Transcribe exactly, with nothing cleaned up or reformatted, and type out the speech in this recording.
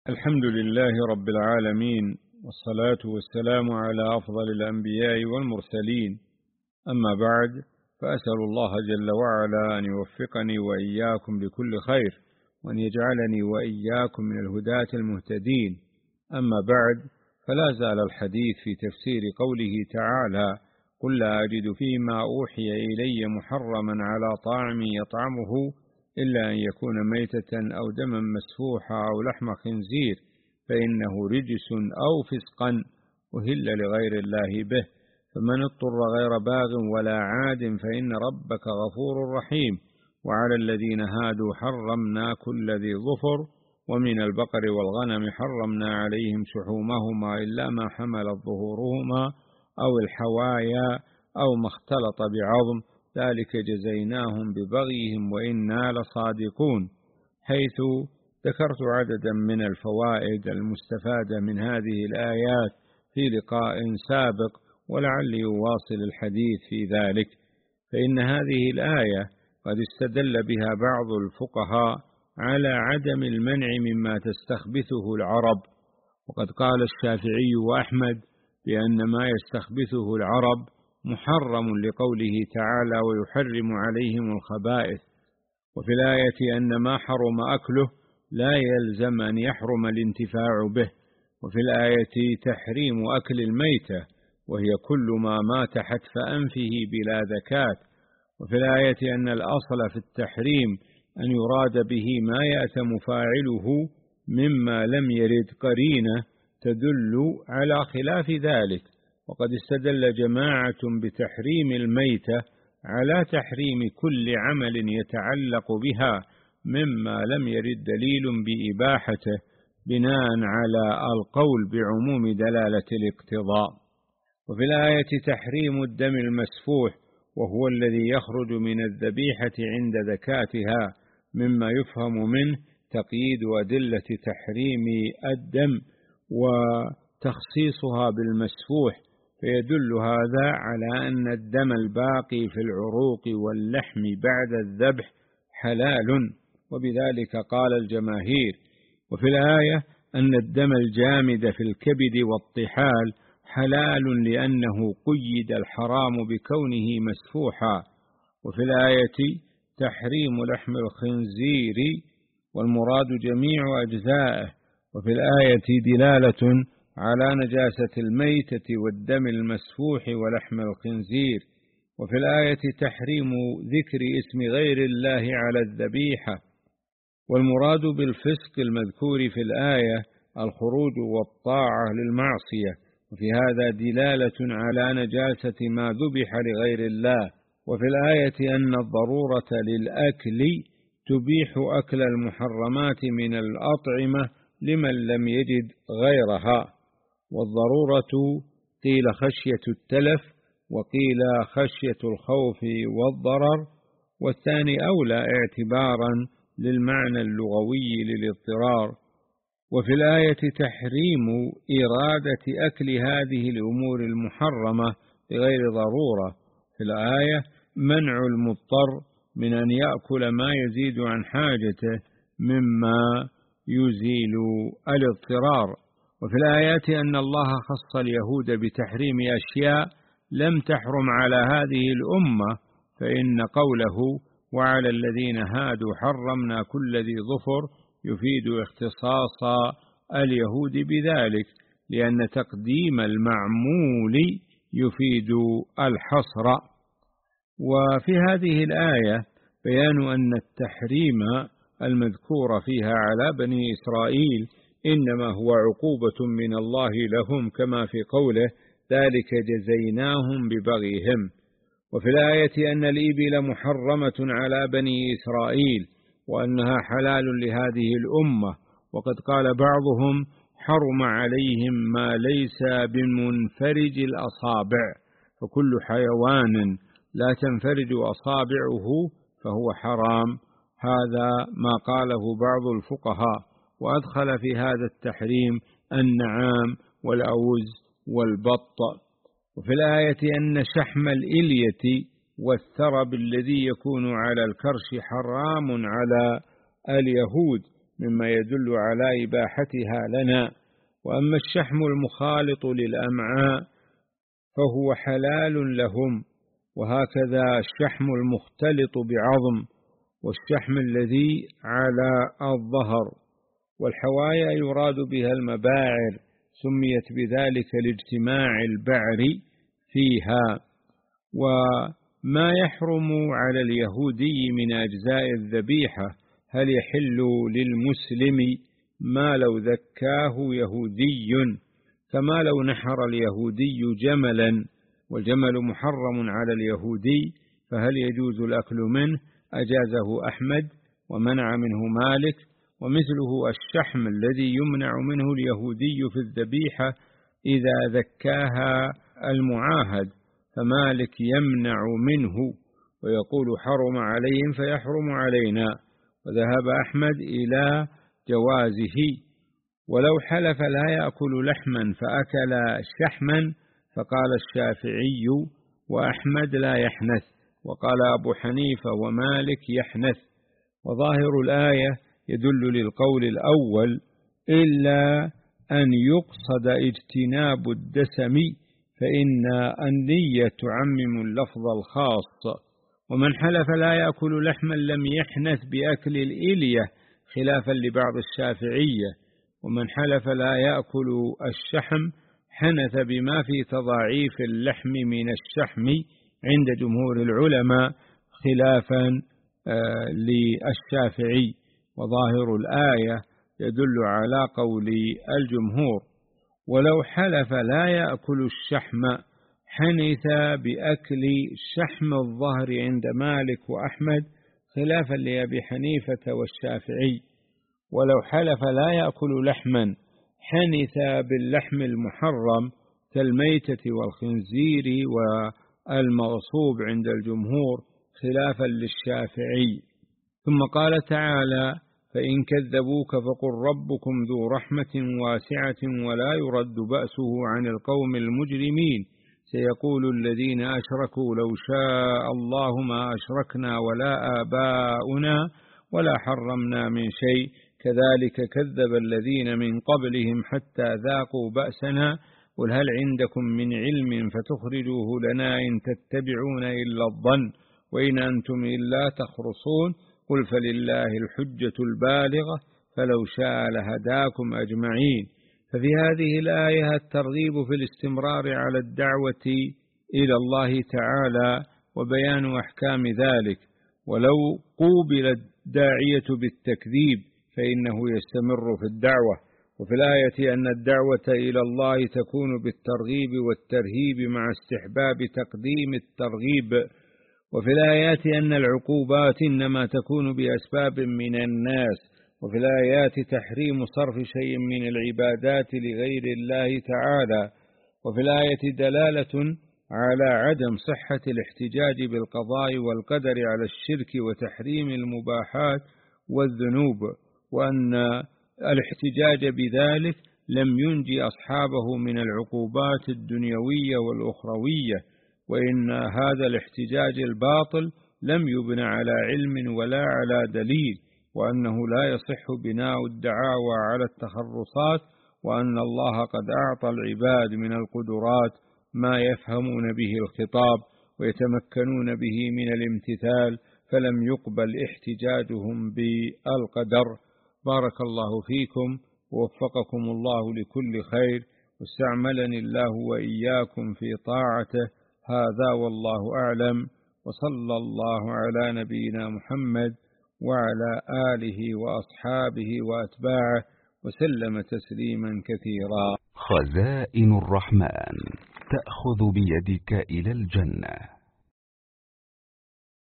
الحمد لله رب العالمين، والصلاة والسلام على أفضل الأنبياء والمرسلين. أما بعد، فأسأل الله جل وعلا أن يوفقني وإياكم لكل خير، وأن يجعلني وإياكم من الهداة المهتدين. أما بعد، فلا زال الحديث في تفسير قوله تعالى: قل لا أجد فيما أوحي إلي محرما على طاعم يطعمه إلا أن يكون ميتة أو دما مسفوحا أو لحم خنزير فإنه رجس أو فسقا أهل لغير الله به، فمن اضطر غير باغ ولا عاد فإن ربك غفور رحيم. وعلى الذين هادوا حرمنا كل ذي ظفر، ومن البقر والغنم حرمنا عليهم شحومهما إلا ما حملت ظهورهما أو الحوايا أو ما اختلط بعظم، ذلك جزيناهم ببغيهم وإنا لصادقون. حيث ذكرت عددا من الفوائد المستفادة من هذه الآيات في لقاء سابق، ولعلي أواصل الحديث في ذلك. فإن هذه الآية قد استدل بها بعض الفقهاء على عدم المنع مما تستخبثه العرب، وقد قال الشافعي وأحمد بأن ما يستخبثه العرب محرم لقوله تعالى: ويحرم عليهم الخبائث. وفي الآية أن ما حرم أكله لا يلزم أن يحرم الانتفاع به. وفي الآية تحريم أكل الميتة، وهي كل ما مات حتف أنفه بلا ذكاة. وفي الآية أن الأصل في التحريم أن يراد به ما يأثم فاعله مما لم يرد قرينة تدل على خلاف ذلك. وقد استدل جماعة بتحريم الميتة على تحريم كل عمل يتعلق بها مما لم يرد دليل بإباحته، بناء على القول بعموم دلالة الاقتضاء. وفي الآية تحريم الدم المسفوح، وهو الذي يخرج من الذبيحة عند ذكاتها، مما يفهم منه تقييد أدلة تحريم الدم وتخصيصها بالمسفوح، فيدل هذا على أن الدم الباقي في العروق واللحم بعد الذبح حلال، وبذلك قال الجماهير. وفي الآية أن الدم الجامد في الكبد والطحال حلال لأنه قيد الحرام بكونه مسفوحا. وفي الآية تحريم لحم الخنزير، والمراد جميع أجزائه. وفي الآية دلالة على نجاسة الميتة والدم المسفوح ولحم الخنزير. وفي الآية تحريم ذكر اسم غير الله على الذبيحة. والمراد بالفسق المذكور في الآية الخروج والطاعة للمعصية، وفي هذا دلالة على نجاسة ما ذبح لغير الله. وفي الآية أن الضرورة للأكل تبيح أكل المحرمات من الأطعمة لمن لم يجد غيرها. والضرورة قيل خشية التلف، وقيل خشية الخوف والضرر، والثاني أولى اعتبارا للمعنى اللغوي للاضطرار. وفي الآية تحريم إرادة أكل هذه الأمور المحرمة بغير ضرورة. في الآية منع المضطر من أن يأكل ما يزيد عن حاجته مما يزيل الاضطرار. وفي الآيات أن الله خص اليهود بتحريم أشياء لم تحرم على هذه الأمة، فإن قوله: وعلى الذين هادوا حرمنا كل ذي ظفر يفيد اختصاص اليهود بذلك، لأن تقديم المعمول يفيد الحصر. وفي هذه الآية بيان أن التحريم المذكور فيها على بني إسرائيل إنما هو عقوبة من الله لهم، كما في قوله: ذلك جزيناهم ببغيهم. وفي الآية أن الإبل محرمة على بني إسرائيل، وأنها حلال لهذه الأمة. وقد قال بعضهم: حرم عليهم ما ليس بمنفرج الأصابع، فكل حيوان لا تنفرج أصابعه فهو حرام. هذا ما قاله بعض الفقهاء، وأدخل في هذا التحريم النعام والأوز والبط. وفي الآية أن شحم الإلية والثرب الذي يكون على الكرش حرام على اليهود، مما يدل على إباحتها لنا. وأما الشحم المخالط للأمعاء فهو حلال لهم، وهكذا الشحم المختلط بعظم، والشحم الذي على الظهر. والحوايا يراد بها المباعر، سميت بذلك لاجتماع البعر فيها. وما يحرم على اليهودي من أجزاء الذبيحة هل يحل للمسلم ما لو ذكاه يهودي، كما لو نحر اليهودي جملا، والجمل محرم على اليهودي، فهل يجوز الأكل منه؟ أجازه أحمد ومنع منه مالك. ومثله الشحم الذي يمنع منه اليهودي في الذبيحة إذا ذكاها المعاهد، فمالك يمنع منه ويقول حرم عليهم فيحرم علينا، وذهب أحمد إلى جوازه. ولو حلف لا يأكل لحما فأكل شحما فقال الشافعي وأحمد لا يحنث، وقال أبو حنيفة ومالك يحنث. وظاهر الآية يدل للقول الأول، إلا أن يقصد اجتناب الدسم فإن النية تعمم اللفظ الخاص. ومن حلف لا يأكل لحما لم يحنث بأكل الإلية خلافا لبعض الشافعية، ومن حلف لا يأكل الشحم حنث بما في تضاعيف اللحم من الشحم عند جمهور العلماء خلافا آه للشافعي. وظاهر الآية يدل على قول الجمهور. ولو حلف لا يأكل الشحم حنث بأكل شحم الظهر عند مالك وأحمد خلافا لأبي حنيفة والشافعي. ولو حلف لا يأكل لحما حنث باللحم المحرم كالميتة والخنزير والمغصوب عند الجمهور خلافا للشافعي. ثم قال تعالى: فإن كذبوك فقل ربكم ذو رحمة واسعة ولا يرد بأسه عن القوم المجرمين، سيقول الذين أشركوا لو شاء الله ما أشركنا ولا آباؤنا ولا حرمنا من شيء كذلك كذب الذين من قبلهم حتى ذاقوا بأسنا قل هل عندكم من علم فتخرجوه لنا إن تتبعون إلا الظن وإن أنتم إلا تخرصون قل فلله الحجة البالغة فلو شاء لهداكم أجمعين. ففي هذه الآية الترغيب في الاستمرار على الدعوة إلى الله تعالى وبيان أحكام ذلك. ولو قوبل الداعية بالتكذيب فإنه يستمر في الدعوة. وفي الآية أن الدعوة إلى الله تكون بالترغيب والترهيب مع استحباب تقديم الترغيب. وفي الآيات أن العقوبات إنما تكون بأسباب من الناس. وفي الآيات تحريم صرف شيء من العبادات لغير الله تعالى. وفي الآية دلالة على عدم صحة الاحتجاج بالقضاء والقدر على الشرك وتحريم المباحات والذنوب، وأن الاحتجاج بذلك لم ينجي أصحابه من العقوبات الدنيوية والأخروية، وإن هذا الاحتجاج الباطل لم يبنى على علم ولا على دليل، وأنه لا يصح بناء الدعاوى على التخرصات، وأن الله قد أعطى العباد من القدرات ما يفهمون به الخطاب ويتمكنون به من الامتثال، فلم يقبل احتجاجهم بالقدر. بارك الله فيكم ووفقكم الله لكل خير، واستعملني الله وإياكم في طاعته. هذا والله أعلم، وصلى الله على نبينا محمد وعلى آله وأصحابه وأتباعه وسلم تسليما كثيرا. خزائن الرحمن تأخذ بيدك إلى الجنة.